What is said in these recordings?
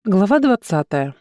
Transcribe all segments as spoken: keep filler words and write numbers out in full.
Глава двадцатая.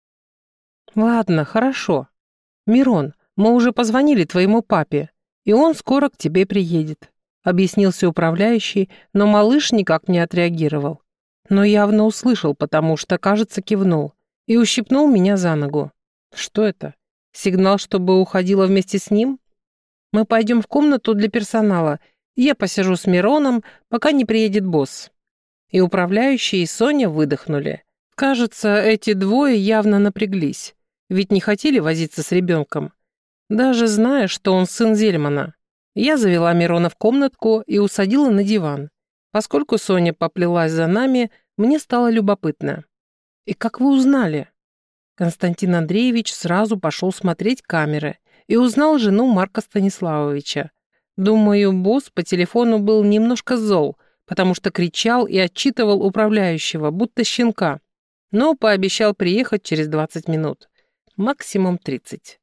«Ладно, хорошо. Мирон, мы уже позвонили твоему папе, и он скоро к тебе приедет», — объяснился управляющий, но малыш никак не отреагировал. Но явно услышал, потому что, кажется, кивнул и ущипнул меня за ногу. Что это? Сигнал, чтобы уходила вместе с ним? Мы пойдем в комнату для персонала, и я посижу с Мироном, пока не приедет босс. И управляющий, и Соня выдохнули. Кажется, эти двое явно напряглись, ведь не хотели возиться с ребенком. Даже зная, что он сын Зельмана. Я завела Мирона в комнатку и усадила на диван. Поскольку Соня поплелась за нами, мне стало любопытно. «И как вы узнали?» Константин Андреевич сразу пошел смотреть камеры и узнал жену Марка Станиславовича. Думаю, босс по телефону был немножко зол, потому что кричал и отчитывал управляющего, будто щенка, но пообещал приехать через двадцать минут. Максимум тридцать.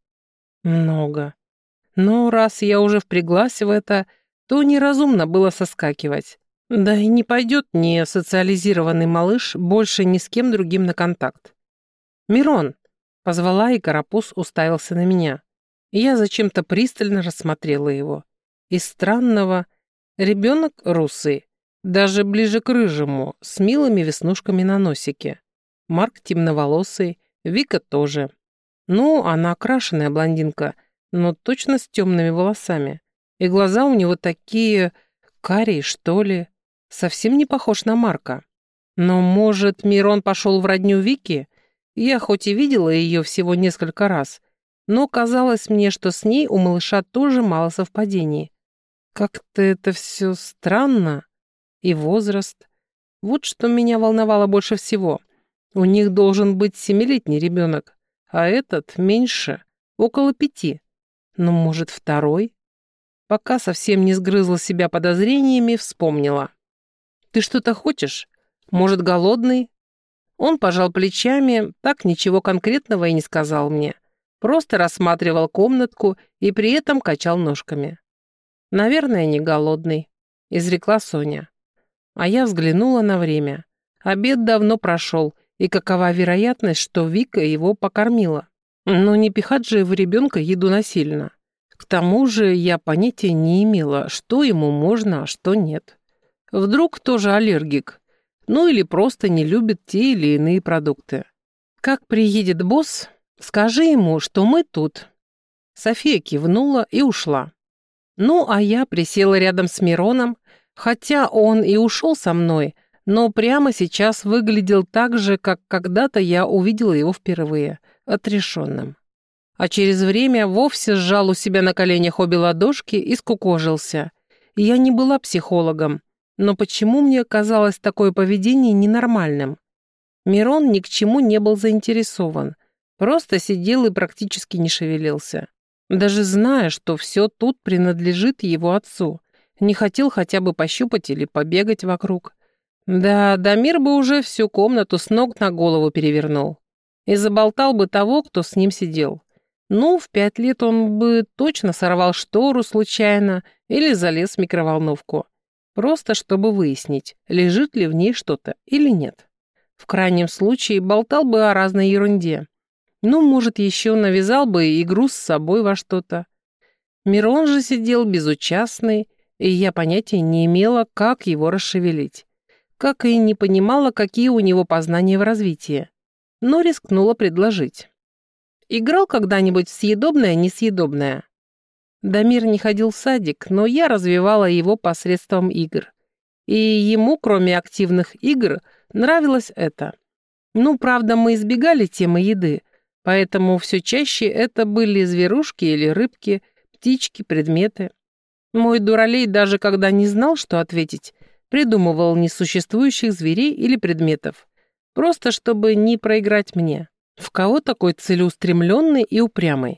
Много. Но раз я уже впряглась в это, то неразумно было соскакивать. Да и не пойдет ни социализированный малыш больше ни с кем другим на контакт. «Мирон!» — позвала, и карапуз уставился на меня. И я зачем-то пристально рассмотрела его. Из странного ребенок русый, даже ближе к рыжему, с милыми веснушками на носике. Марк темноволосый, Вика тоже. Ну, она окрашенная блондинка, но точно с темными волосами. И глаза у него такие карие, что ли. Совсем не похож на Марка. Но, может, Мирон пошел в родню Вики? Я хоть и видела ее всего несколько раз, но казалось мне, что с ней у малыша тоже мало совпадений. Как-то это все странно. И возраст. Вот что меня волновало больше всего. У них должен быть семилетний ребенок, а этот меньше, около пяти. Ну, может, второй? Пока совсем не сгрызла себя подозрениями, вспомнила. «Ты что-то хочешь? Может, голодный?» Он пожал плечами, так ничего конкретного и не сказал мне. Просто рассматривал комнатку и при этом качал ножками. «Наверное, не голодный», — изрекла Соня. А я взглянула на время. Обед давно прошел, и какова вероятность, что Вика его покормила? Но не пихать же в ребенка еду насильно. К тому же я понятия не имела, что ему можно, а что нет. Вдруг тоже аллергик, ну или просто не любит те или иные продукты. Как приедет босс, скажи ему, что мы тут. София кивнула и ушла. Ну, а я присела рядом с Мироном, хотя он и ушел со мной, но прямо сейчас выглядел так же, как когда-то я увидела его впервые, отрешенным. А через время вовсе сжал у себя на коленях обе ладошки и скукожился. Я не была психологом, но почему мне казалось такое поведение ненормальным? Мирон ни к чему не был заинтересован, просто сидел и практически не шевелился. Даже зная, что все тут принадлежит его отцу, не хотел хотя бы пощупать или побегать вокруг. Да, Дамир бы уже всю комнату с ног на голову перевернул. И заболтал бы того, кто с ним сидел. Ну, в пять лет он бы точно сорвал штору случайно или залез в микроволновку. Просто чтобы выяснить, лежит ли в ней что-то или нет. В крайнем случае болтал бы о разной ерунде. Ну, может, еще навязал бы игру с собой во что-то. Мирон же сидел безучастный, и я понятия не имела, как его расшевелить. Как и не понимала, какие у него познания в развитии. Но рискнула предложить. Играл когда-нибудь в съедобное-несъедобное? Дамир не ходил в садик, но я развивала его посредством игр. И ему, кроме активных игр, нравилось это. Ну, правда, мы избегали темы еды, поэтому все чаще это были зверушки или рыбки, птички, предметы. Мой дуралей, даже когда не знал, что ответить, придумывал несуществующих зверей или предметов, просто чтобы не проиграть мне. В кого такой целеустремленный и упрямый?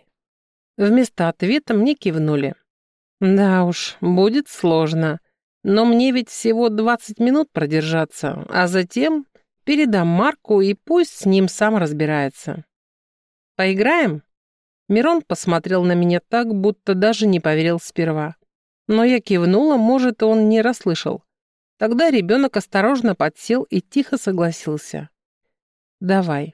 Вместо ответа мне кивнули. Да уж, будет сложно, но мне ведь всего двадцать минут продержаться, а затем передам Марку и пусть с ним сам разбирается. Поиграем? Мирон посмотрел на меня так, будто даже не поверил сперва. Но я кивнула, может, он не расслышал. Тогда ребенок осторожно подсел и тихо согласился. Давай.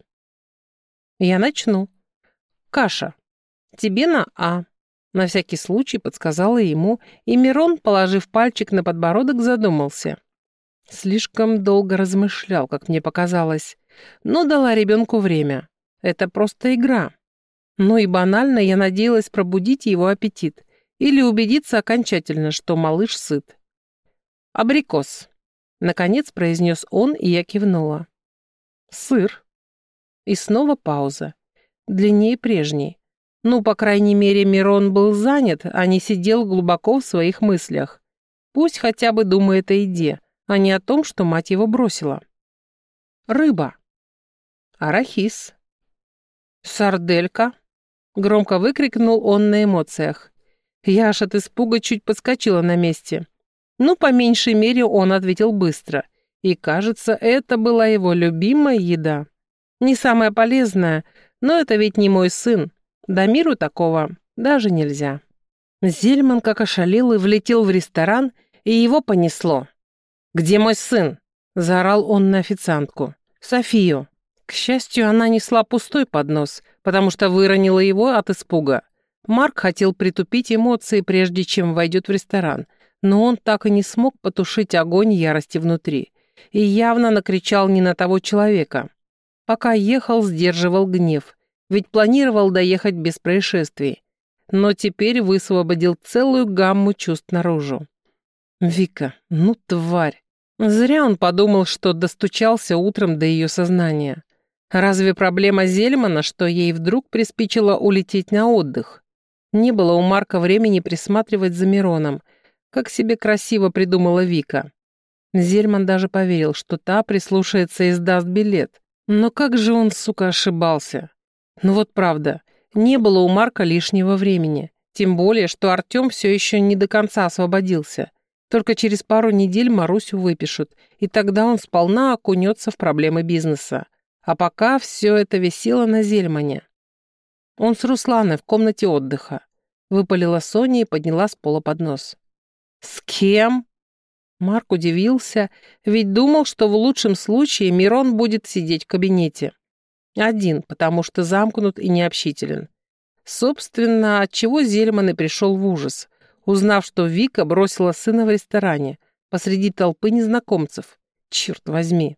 Я начну. Каша. Тебе на А. На всякий случай подсказала ему, и Мирон, положив пальчик на подбородок, задумался. Слишком долго размышлял, как мне показалось, но дала ребенку время. Это просто игра. Ну и банально я надеялась пробудить его аппетит или убедиться окончательно, что малыш сыт. «Абрикос», — наконец произнес он, и я кивнула. «Сыр». И снова пауза. Длиннее прежней. Ну, по крайней мере, Мирон был занят, а не сидел глубоко в своих мыслях. Пусть хотя бы думает о еде, а не о том, что мать его бросила. Рыба. Арахис. Сарделька. Громко выкрикнул он на эмоциях. Я аж от испуга чуть подскочила на месте. Ну, по меньшей мере, он ответил быстро. И, кажется, это была его любимая еда. Не самая полезная, но это ведь не мой сын. Да миру такого даже нельзя. Зельман как ошалел и влетел в ресторан, и его понесло. «Где мой сын?» – заорал он на официантку. «Софию». К счастью, она несла пустой поднос, потому что выронила его от испуга. Марк хотел притупить эмоции, прежде чем войдет в ресторан, но он так и не смог потушить огонь ярости внутри. И явно накричал не на того человека. Пока ехал, сдерживал гнев, ведь планировал доехать без происшествий. Но теперь высвободил целую гамму чувств наружу. Вика, ну тварь. Зря он подумал, что достучался утром до ее сознания. Разве проблема Зельмана, что ей вдруг приспичило улететь на отдых? Не было у Марка времени присматривать за Мироном, как себе красиво придумала Вика. Зельман даже поверил, что та прислушается и сдаст билет. Но как же он, сука, ошибался? Ну вот правда, не было у Марка лишнего времени. Тем более, что Артем все еще не до конца освободился. Только через пару недель Марусю выпишут, и тогда он сполна окунется в проблемы бизнеса. А пока все это висело на Зельмане. Он с Русланой в комнате отдыха. Выпалила Соня и подняла с пола поднос. «С кем?» Марк удивился, ведь думал, что в лучшем случае Мирон будет сидеть в кабинете. Один, потому что замкнут и необщителен. Собственно, отчего Зельман и пришел в ужас, узнав, что Вика бросила сына в ресторане посреди толпы незнакомцев. Черт возьми.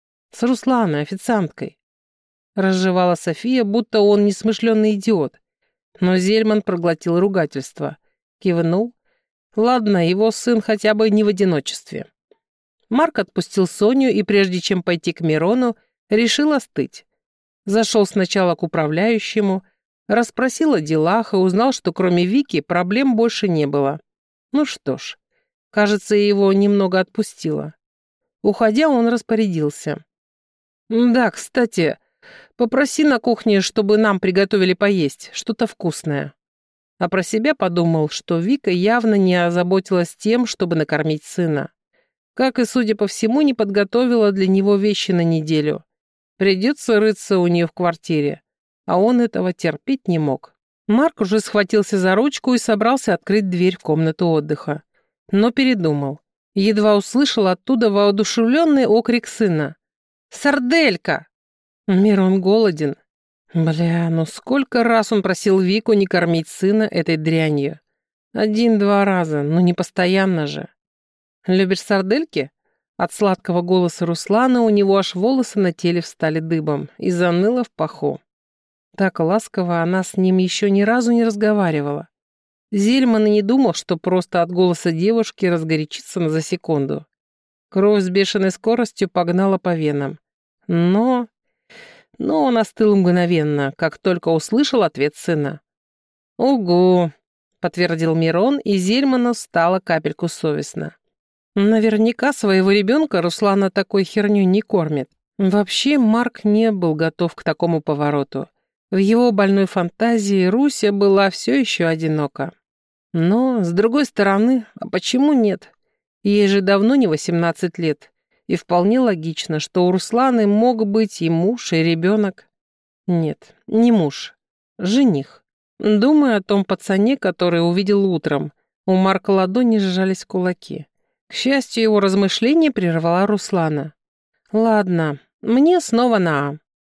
С Русланой, официанткой. Разжевала София, будто он несмышленый идиот. Но Зельман проглотил ругательство. Кивнул. Ладно, его сын хотя бы не в одиночестве. Марк отпустил Соню и, прежде чем пойти к Мирону, решил остыть. Зашел сначала к управляющему, расспросил о делах и узнал, что кроме Вики проблем больше не было. Ну что ж, кажется, его немного отпустило. Уходя, он распорядился. «Да, кстати, попроси на кухне, чтобы нам приготовили поесть, что-то вкусное». А про себя подумал, что Вика явно не озаботилась тем, чтобы накормить сына. Как и, судя по всему, не подготовила для него вещи на неделю. Придется рыться у нее в квартире, а он этого терпеть не мог. Марк уже схватился за ручку и собрался открыть дверь в комнату отдыха. Но передумал. Едва услышал оттуда воодушевленный окрик сына. «Сарделька!» Мирон голоден. Бля, ну сколько раз он просил Вику не кормить сына этой дрянью. Один-два раза, но не постоянно же. «Любишь сардельки?» От сладкого голоса Руслана у него аж волосы на теле встали дыбом и заныло в паху. Так ласково она с ним еще ни разу не разговаривала. Зельман и не думал, что просто от голоса девушки разгорячится за секунду. Кровь с бешеной скоростью погнала по венам. Но... Но он остыл мгновенно, как только услышал ответ сына. «Угу», — подтвердил Мирон, и Зельману стало капельку совестно. Наверняка своего ребенка Руслана такой херню не кормит. Вообще, Марк не был готов к такому повороту. В его больной фантазии Руся была все еще одинока. Но, с другой стороны, а почему нет? Ей же давно не восемнадцать лет, и вполне логично, что у Русланы мог быть и муж, и ребенок. Нет, не муж, жених. Думая о том пацане, который увидел утром, у Марка ладони сжались кулаки. К счастью, его размышление прервала Руслана. «Ладно, мне снова на А.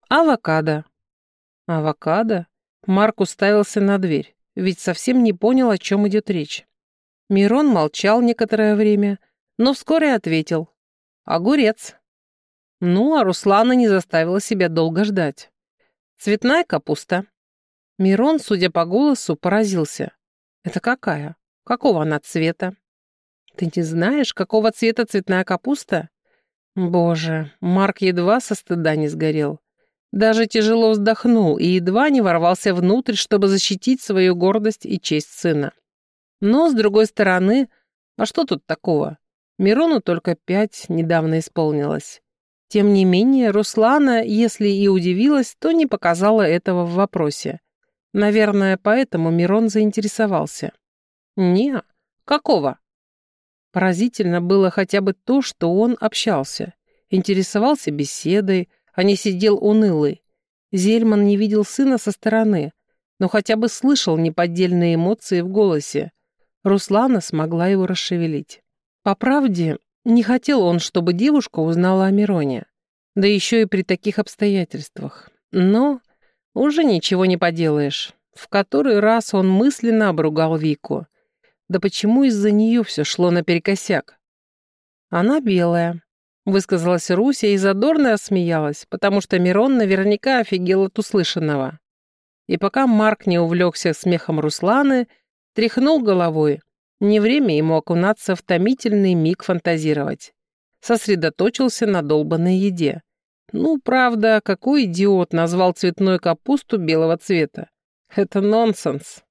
Авокадо. Авокадо? Марк уставился на дверь, ведь совсем не понял, о чем идет речь. Мирон молчал некоторое время, но вскоре ответил. Огурец. Ну, а Руслана не заставила себя долго ждать. Цветная капуста. Мирон, судя по голосу, поразился. Это какая? Какого она цвета? Ты не знаешь, какого цвета цветная капуста? Боже, Марк едва со стыда не сгорел. Даже тяжело вздохнул и едва не ворвался внутрь, чтобы защитить свою гордость и честь сына. Но, с другой стороны, а что тут такого? Мирону только пять недавно исполнилось. Тем не менее, Руслана, если и удивилась, то не показала этого в вопросе. Наверное, поэтому Мирон заинтересовался. «Не, какого?» Поразительно было хотя бы то, что он общался, интересовался беседой, а не сидел унылый. Зельман не видел сына со стороны, но хотя бы слышал неподдельные эмоции в голосе. Руслана смогла его расшевелить. По правде, не хотел он, чтобы девушка узнала о Мироне, да еще и при таких обстоятельствах. Но уже ничего не поделаешь. В который раз он мысленно обругал Вику. Да почему из-за нее все шло наперекосяк? Она белая, высказалась Руся и задорно осмеялась, потому что Мирон наверняка офигел от услышанного. И пока Марк не увлекся смехом Русланы, тряхнул головой. Не время ему окунаться в томительный миг фантазировать. Сосредоточился на долбанной еде. Ну, правда, какой идиот назвал цветную капусту белого цвета? Это нонсенс.